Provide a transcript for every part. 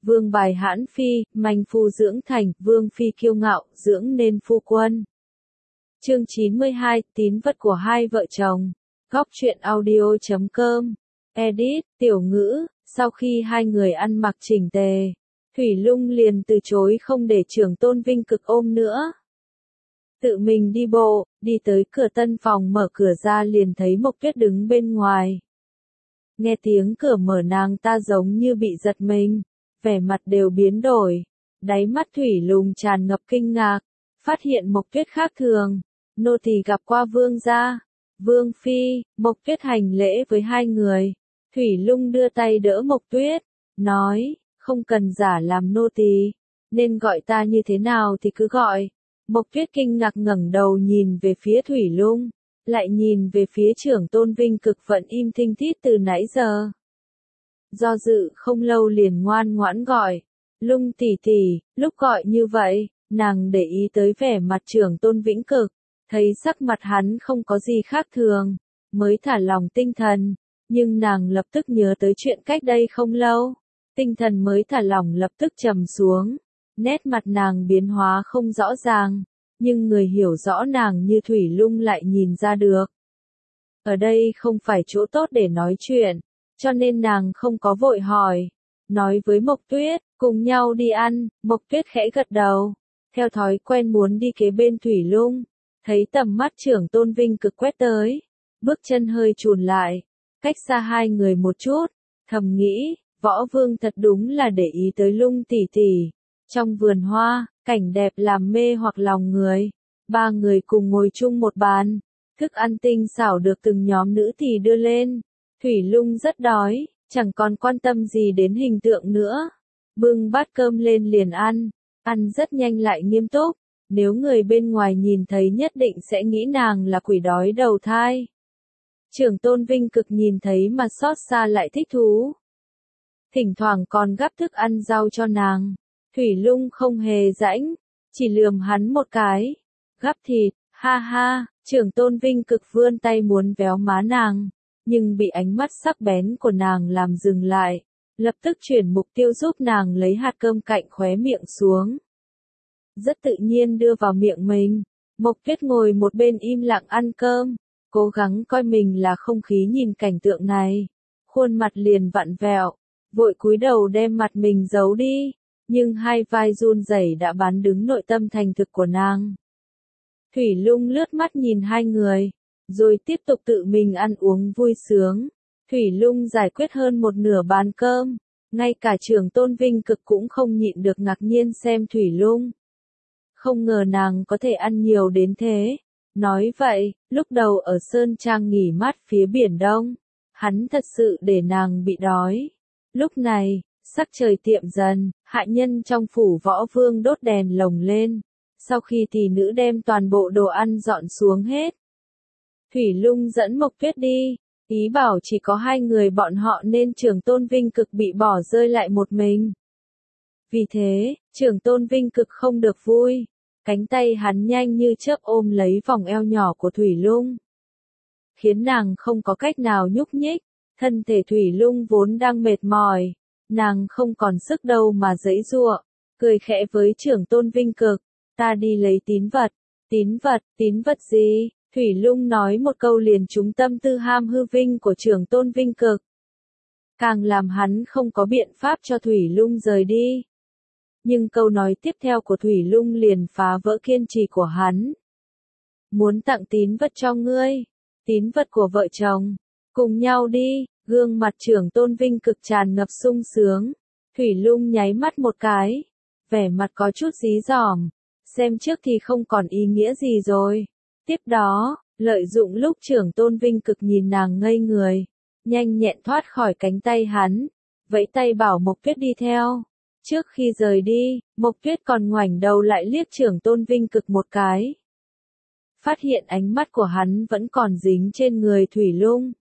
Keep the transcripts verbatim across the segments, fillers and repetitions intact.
vương bài hãn phi, manh phu dưỡng thành, vương phi kiêu ngạo, dưỡng nên phu quân. Chương chín mươi hai, tín vật của hai vợ chồng. Góc truyện audio chấm com. Edit, tiểu ngữ, sau khi hai người ăn mặc chỉnh tề, Thủy Lung liền từ chối không để Trưởng Tôn Vinh Cực ôm nữa. Tự mình đi bộ, đi tới cửa tân phòng mở cửa ra liền thấy Mộc Tuyết đứng bên ngoài. Nghe tiếng cửa mở nàng ta giống như bị giật mình, vẻ mặt đều biến đổi, đáy mắt Thủy Lung tràn ngập kinh ngạc, phát hiện Mộc Tuyết khác thường, nô tỳ gặp qua vương gia, vương phi. Mộc Tuyết hành lễ với hai người, Thủy Lung đưa tay đỡ Mộc Tuyết, nói, không cần giả làm nô tỳ, nên gọi ta như thế nào thì cứ gọi. Mộc Tuyết kinh ngạc ngẩng đầu nhìn về phía Thủy Lung, lại nhìn về phía Trưởng Tôn Vinh Cực vẫn im thinh thít từ nãy giờ. Do dự không lâu liền ngoan ngoãn gọi, Lung tỷ tỷ. Lúc gọi như vậy, nàng để ý tới vẻ mặt Trưởng Tôn Vĩnh Cực, thấy sắc mặt hắn không có gì khác thường, mới thả lòng tinh thần, nhưng nàng lập tức nhớ tới chuyện cách đây không lâu, tinh thần mới thả lỏng lập tức trầm xuống, nét mặt nàng biến hóa không rõ ràng, nhưng người hiểu rõ nàng như Thủy Lung lại nhìn ra được. Ở đây không phải chỗ tốt để nói chuyện, cho nên nàng không có vội hỏi, nói với Mộc Tuyết, cùng nhau đi ăn. Mộc Tuyết khẽ gật đầu, theo thói quen muốn đi kế bên Thủy Lung, thấy tầm mắt Trưởng Tôn Vinh Cực quét tới, bước chân hơi chùn lại, cách xa hai người một chút, thầm nghĩ, Võ Vương thật đúng là để ý tới Lung tỷ tỷ. Trong vườn hoa, cảnh đẹp làm mê hoặc lòng người, ba người cùng ngồi chung một bàn, thức ăn tinh xảo được từng nhóm nữ tỳ đưa lên. Thủy Lung rất đói, chẳng còn quan tâm gì đến hình tượng nữa, bưng bát cơm lên liền ăn, ăn rất nhanh lại nghiêm túc, nếu người bên ngoài nhìn thấy nhất định sẽ nghĩ nàng là quỷ đói đầu thai. Trưởng Tôn Vinh Cực nhìn thấy mà xót xa lại thích thú, thỉnh thoảng còn gắp thức ăn rau cho nàng. Thủy Lung không hề rãnh, chỉ lườm hắn một cái, gắp thịt, ha ha. Trưởng Tôn Vinh Cực vươn tay muốn véo má nàng, nhưng bị ánh mắt sắc bén của nàng làm dừng lại, lập tức chuyển mục tiêu giúp nàng lấy hạt cơm cạnh khóe miệng xuống. Rất tự nhiên đưa vào miệng mình. Mộc Tuyết ngồi một bên im lặng ăn cơm, cố gắng coi mình là không khí nhìn cảnh tượng này, khuôn mặt liền vặn vẹo, vội cúi đầu đem mặt mình giấu đi, nhưng hai vai run rẩy đã bán đứng nội tâm thành thực của nàng. Thủy Lung lướt mắt nhìn hai người, rồi tiếp tục tự mình ăn uống vui sướng. Thủy Lung giải quyết hơn một nửa bàn cơm, ngay cả Trưởng Tôn Vinh Cực cũng không nhịn được ngạc nhiên xem Thủy Lung. Không ngờ nàng có thể ăn nhiều đến thế. Nói vậy, lúc đầu ở Sơn Trang nghỉ mát phía biển Đông, hắn thật sự để nàng bị đói. Lúc này, sắc trời tiệm dần, hạ nhân trong phủ Võ Vương đốt đèn lồng lên. Sau khi tỷ nữ đem toàn bộ đồ ăn dọn xuống hết, Thủy Lung dẫn Mộc Tuyết đi, ý bảo chỉ có hai người bọn họ nên Trưởng Tôn Vinh Cực bị bỏ rơi lại một mình. Vì thế, Trưởng Tôn Vinh Cực không được vui, cánh tay hắn nhanh như chớp ôm lấy vòng eo nhỏ của Thủy Lung, khiến nàng không có cách nào nhúc nhích. Thân thể Thủy Lung vốn đang mệt mỏi, nàng không còn sức đâu mà giãy giụa, cười khẽ với Trưởng Tôn Vinh Cực, ta đi lấy tín vật. Tín vật, tín vật gì? Thủy Lung nói một câu liền trúng tâm tư ham hư vinh của Trưởng Tôn Vinh Cực, càng làm hắn không có biện pháp cho Thủy Lung rời đi. Nhưng câu nói tiếp theo của Thủy Lung liền phá vỡ kiên trì của hắn. Muốn tặng tín vật cho ngươi, tín vật của vợ chồng, cùng nhau đi. Gương mặt Trưởng Tôn Vinh Cực tràn ngập sung sướng, Thủy Lung nháy mắt một cái, vẻ mặt có chút dí dỏm, xem trước thì không còn ý nghĩa gì rồi. Tiếp đó, lợi dụng lúc Trưởng Tôn Vinh Cực nhìn nàng ngây người, nhanh nhẹn thoát khỏi cánh tay hắn, vẫy tay bảo Mộc Tuyết đi theo. Trước khi rời đi, Mộc Tuyết còn ngoảnh đầu lại liếc Trưởng Tôn Vinh Cực một cái, phát hiện ánh mắt của hắn vẫn còn dính trên người Thủy Lung.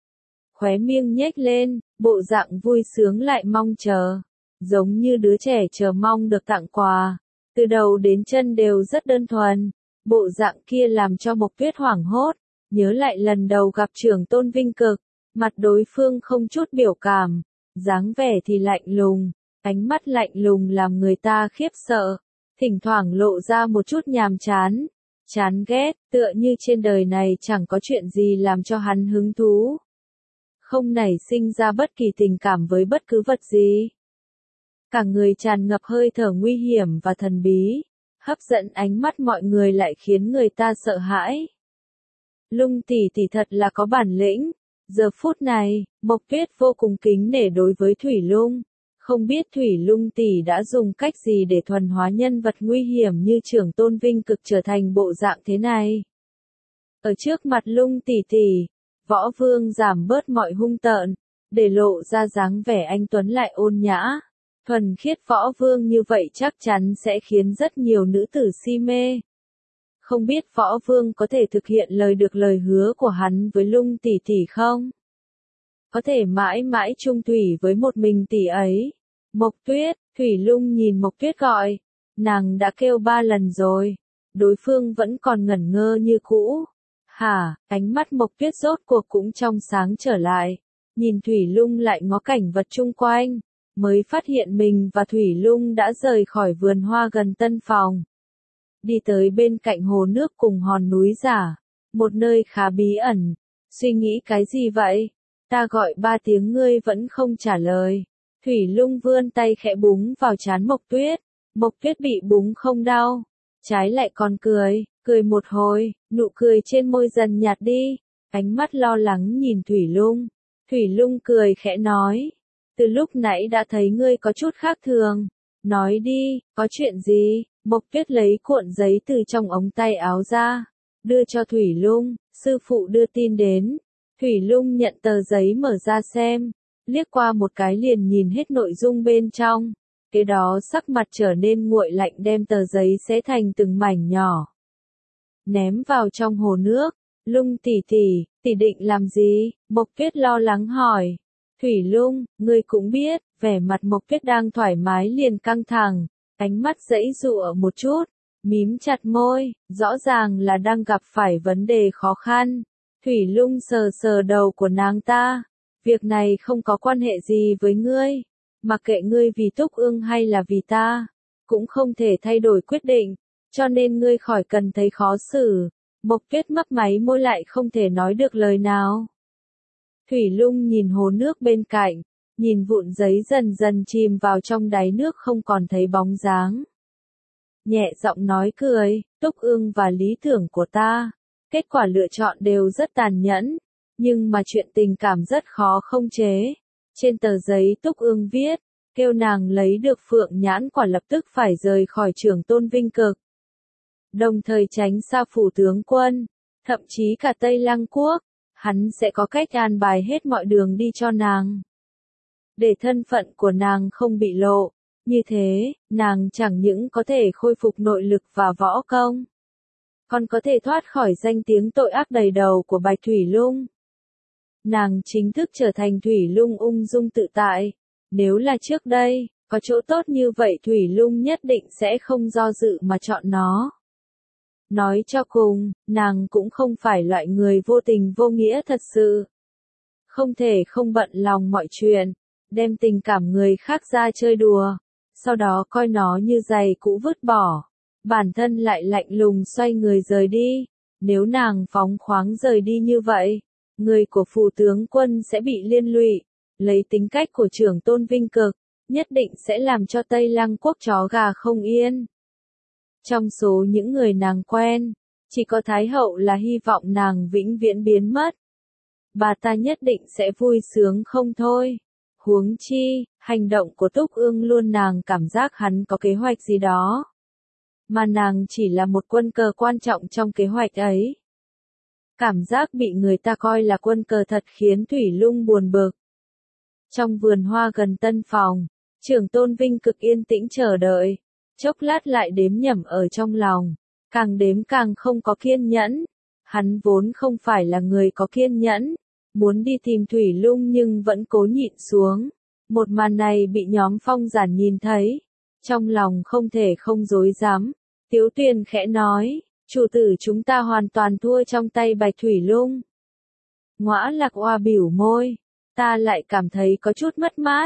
Khóe miệng nhếch lên, bộ dạng vui sướng lại mong chờ, giống như đứa trẻ chờ mong được tặng quà, từ đầu đến chân đều rất đơn thuần. Bộ dạng kia làm cho Mộc Tuyết hoảng hốt, nhớ lại lần đầu gặp Trưởng Tôn Vinh Cực, mặt đối phương không chút biểu cảm, dáng vẻ thì lạnh lùng, ánh mắt lạnh lùng làm người ta khiếp sợ, thỉnh thoảng lộ ra một chút nhàm chán, chán ghét, tựa như trên đời này chẳng có chuyện gì làm cho hắn hứng thú. Không nảy sinh ra bất kỳ tình cảm với bất cứ vật gì. Cả người tràn ngập hơi thở nguy hiểm và thần bí, hấp dẫn ánh mắt mọi người lại khiến người ta sợ hãi. Lung tỷ tỷ thật là có bản lĩnh. Giờ phút này, Mộc Tuyết vô cùng kính nể đối với Thủy Lung. Không biết Thủy Lung tỷ đã dùng cách gì để thuần hóa nhân vật nguy hiểm như Trưởng Tôn Vinh Cực trở thành bộ dạng thế này. Ở trước mặt Lung tỷ tỷ, Võ Vương giảm bớt mọi hung tợn, để lộ ra dáng vẻ anh tuấn lại ôn nhã. Thuần khiết Võ Vương như vậy chắc chắn sẽ khiến rất nhiều nữ tử si mê. Không biết Võ Vương có thể thực hiện lời được lời hứa của hắn với Lung tỷ tỷ không? Có thể mãi mãi chung thủy với một mình tỷ ấy. Mộc Tuyết, Thủy Lung nhìn Mộc Tuyết gọi. Nàng đã kêu ba lần rồi. Đối phương vẫn còn ngẩn ngơ như cũ. Hả, ánh mắt Mộc Tuyết rốt cuộc cũng trong sáng trở lại. Nhìn Thủy Lung lại ngó cảnh vật chung quanh. Mới phát hiện mình và Thủy Lung đã rời khỏi vườn hoa gần tân phòng. Đi tới bên cạnh hồ nước cùng hòn núi giả. Một nơi khá bí ẩn. Suy nghĩ cái gì vậy? Ta gọi ba tiếng ngươi vẫn không trả lời. Thủy Lung vươn tay khẽ búng vào trán Mộc Tuyết. Mộc Tuyết bị búng không đau. Trái lại còn cười, cười một hồi, nụ cười trên môi dần nhạt đi. Ánh mắt lo lắng nhìn Thủy Lung. Thủy Lung cười khẽ nói. Từ lúc nãy đã thấy ngươi có chút khác thường. Nói đi, có chuyện gì? Mộc Tuyết lấy cuộn giấy từ trong ống tay áo ra. Đưa cho Thủy Lung, sư phụ đưa tin đến. Thủy Lung nhận tờ giấy mở ra xem. Liếc qua một cái liền nhìn hết nội dung bên trong. Kế đó sắc mặt trở nên nguội lạnh đem tờ giấy xé thành từng mảnh nhỏ. Ném vào trong hồ nước. Lung tỷ tỷ, tỷ định làm gì? Mộc Tuyết lo lắng hỏi. Thủy Lung, ngươi cũng biết, vẻ mặt Mộc Tuyết đang thoải mái liền căng thẳng. Ánh mắt giãy giụa một chút, mím chặt môi, rõ ràng là đang gặp phải vấn đề khó khăn. Thủy Lung sờ sờ đầu của nàng ta. Việc này không có quan hệ gì với ngươi. Mặc kệ ngươi vì Túc Ương hay là vì ta, cũng không thể thay đổi quyết định, cho nên ngươi khỏi cần thấy khó xử. Mộc Tuyết mấp máy môi lại không thể nói được lời nào. Thủy Lung nhìn hồ nước bên cạnh, nhìn vụn giấy dần dần chìm vào trong đáy nước không còn thấy bóng dáng. Nhẹ giọng nói cười, Túc Ương và lý tưởng của ta, kết quả lựa chọn đều rất tàn nhẫn, nhưng mà chuyện tình cảm rất khó không chế. Trên tờ giấy Túc Ương viết, kêu nàng lấy được phượng nhãn quả lập tức phải rời khỏi Trưởng Tôn Vinh Cực. Đồng thời tránh xa phủ tướng quân, thậm chí cả Tây Lăng Quốc, hắn sẽ có cách an bài hết mọi đường đi cho nàng. Để thân phận của nàng không bị lộ, như thế, nàng chẳng những có thể khôi phục nội lực và võ công, còn có thể thoát khỏi danh tiếng tội ác đầy đầu của Bạch Thủy Lung. Nàng chính thức trở thành Thủy Lung ung dung tự tại. Nếu là trước đây, có chỗ tốt như vậy Thủy Lung nhất định sẽ không do dự mà chọn nó. Nói cho cùng, nàng cũng không phải loại người vô tình vô nghĩa thật sự. Không thể không bận lòng mọi chuyện, đem tình cảm người khác ra chơi đùa, sau đó coi nó như giày cũ vứt bỏ. Bản thân lại lạnh lùng xoay người rời đi. Nếu nàng phóng khoáng rời đi như vậy, người của phủ tướng quân sẽ bị liên lụy. Lấy tính cách của Trưởng Tôn Vinh Cực, nhất định sẽ làm cho Tây Lăng Quốc chó gà không yên. Trong số những người nàng quen, chỉ có Thái Hậu là hy vọng nàng vĩnh viễn biến mất. Bà ta nhất định sẽ vui sướng không thôi. Huống chi, hành động của Túc Ương luôn nàng cảm giác hắn có kế hoạch gì đó. Mà nàng chỉ là một quân cờ quan trọng trong kế hoạch ấy. Cảm giác bị người ta coi là quân cờ thật khiến Thủy Lung buồn bực. Trong vườn hoa gần tân phòng, Trưởng Tôn Vinh Cực yên tĩnh chờ đợi. Chốc lát lại đếm nhẩm ở trong lòng. Càng đếm càng không có kiên nhẫn. Hắn vốn không phải là người có kiên nhẫn. Muốn đi tìm Thủy Lung nhưng vẫn cố nhịn xuống. Một màn này bị nhóm Phong Giản nhìn thấy. Trong lòng không thể không dối dám. Tiếu Tuyền khẽ nói, chủ tử chúng ta hoàn toàn thua trong tay Bạch Thủy Lung. Ngõa Lạc Oa biểu môi, ta lại cảm thấy có chút mất mát,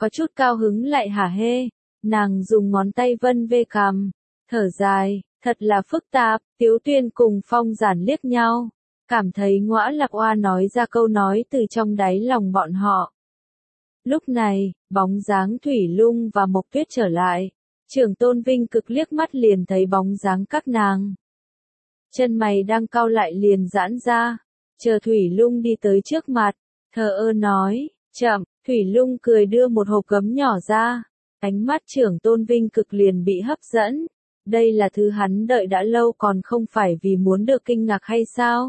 có chút cao hứng lại hả hê, nàng dùng ngón tay vân về cằm, thở dài, thật là phức tạp, Tiếu Tuyên cùng Phong Giản liếc nhau, cảm thấy Ngõa Lạc Oa nói ra câu nói từ trong đáy lòng bọn họ. Lúc này, bóng dáng Thủy Lung và Mộc Tuyết trở lại, Trưởng Tôn Vinh Cực liếc mắt liền thấy bóng dáng các nàng. Chân mày đang cau lại liền giãn ra, chờ Thủy Lung đi tới trước mặt, thờ ơ nói, chậm, Thủy Lung cười đưa một hộp gấm nhỏ ra, ánh mắt Trưởng Tôn Vinh Cực liền bị hấp dẫn, đây là thứ hắn đợi đã lâu còn không phải vì muốn được kinh ngạc hay sao?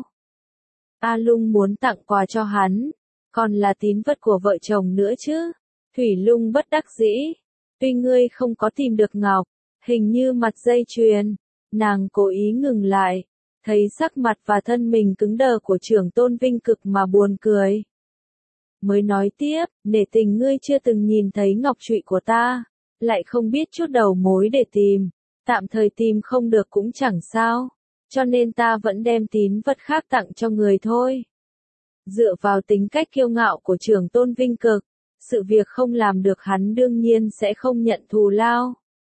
A Lung muốn tặng quà cho hắn, còn là tín vật của vợ chồng nữa chứ? Thủy Lung bất đắc dĩ, tuy ngươi không có tìm được ngọc, hình như mặt dây chuyền, nàng cố ý ngừng lại, thấy sắc mặt và thân mình cứng đờ của Trưởng Tôn Vinh Cực mà buồn cười. Mới nói tiếp, nể tình ngươi chưa từng nhìn thấy ngọc trụy của ta, lại không biết chút đầu mối để tìm, tạm thời tìm không được cũng chẳng sao, cho nên ta vẫn đem tín vật khác tặng cho người thôi. Dựa vào tính cách kiêu ngạo của Trưởng Tôn Vinh Cực, sự việc không làm được hắn đương nhiên sẽ không nhận thù lao.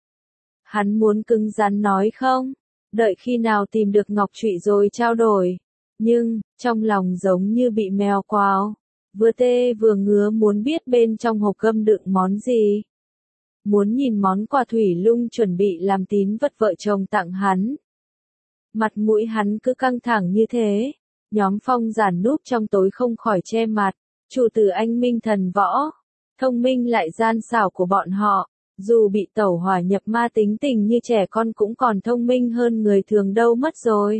Hắn muốn cứng rắn nói không, đợi khi nào tìm được ngọc trụy rồi trao đổi, nhưng, trong lòng giống như bị mèo quào, vừa tê vừa ngứa muốn biết bên trong hộp gấm đựng món gì. Muốn nhìn món quà Thủy Lung chuẩn bị làm tín vật vợ chồng tặng hắn. Mặt mũi hắn cứ căng thẳng như thế, nhóm Phong Giản núp trong tối không khỏi che mặt, chủ tử anh minh thần võ, thông minh lại gian xảo của bọn họ, dù bị tẩu hỏa nhập ma tính tình như trẻ con cũng còn thông minh hơn người thường đâu mất rồi.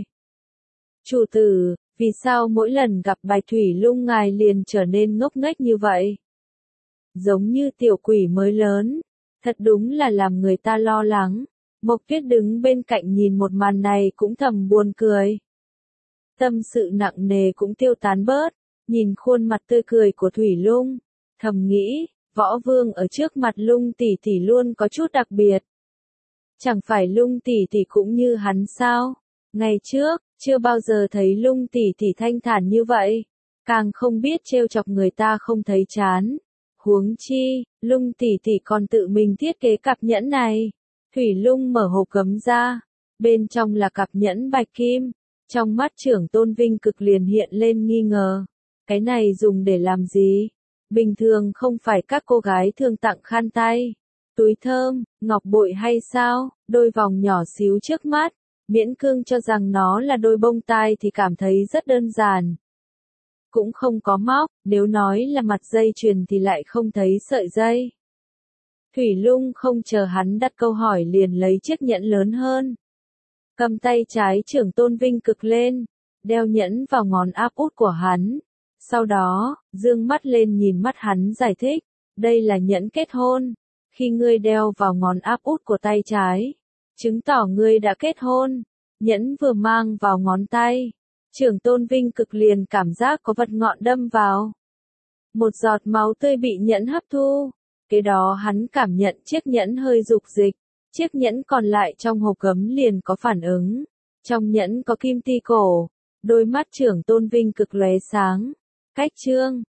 Chủ tử, vì sao mỗi lần gặp Bạch Thủy Lung ngài liền trở nên ngốc nghếch như vậy? Giống như tiểu quỷ mới lớn, thật đúng là làm người ta lo lắng. Mộc Tuyết đứng bên cạnh nhìn một màn này cũng thầm buồn cười. Tâm sự nặng nề cũng tiêu tán bớt, nhìn khuôn mặt tươi cười của Thủy Lung, thầm nghĩ, Võ Vương ở trước mặt Lung tỷ tỷ luôn có chút đặc biệt. Chẳng phải Lung tỷ tỷ cũng như hắn sao? Ngày trước, chưa bao giờ thấy Lung tỷ tỷ thanh thản như vậy, càng không biết trêu chọc người ta không thấy chán. Huống chi, Lung tỷ tỷ còn tự mình thiết kế cặp nhẫn này. Thủy Lung mở hộp gấm ra, bên trong là cặp nhẫn bạch kim, trong mắt Trưởng Tôn Vinh Cực liền hiện lên nghi ngờ. Cái này dùng để làm gì? Bình thường không phải các cô gái thường tặng khăn tay, túi thơm, ngọc bội hay sao? Đôi vòng nhỏ xíu trước mắt, miễn cương cho rằng nó là đôi bông tai thì cảm thấy rất đơn giản. Cũng không có móc, nếu nói là mặt dây chuyền thì lại không thấy sợi dây. Thủy Lung không chờ hắn đặt câu hỏi liền lấy chiếc nhẫn lớn hơn. Cầm tay trái Trưởng Tôn Vinh Cực lên, đeo nhẫn vào ngón áp út của hắn. Sau đó, dương mắt lên nhìn mắt hắn giải thích, đây là nhẫn kết hôn. Khi ngươi đeo vào ngón áp út của tay trái, chứng tỏ ngươi đã kết hôn. Nhẫn vừa mang vào ngón tay, Trưởng Tôn Vinh Cực liền cảm giác có vật ngọn đâm vào. Một giọt máu tươi bị nhẫn hấp thu. Kế đó hắn cảm nhận chiếc nhẫn hơi rục dịch, chiếc nhẫn còn lại trong hộp gấm liền có phản ứng. Trong nhẫn có kim ti cổ, đôi mắt Trưởng Tôn Vinh Cực lóe sáng. Cách chương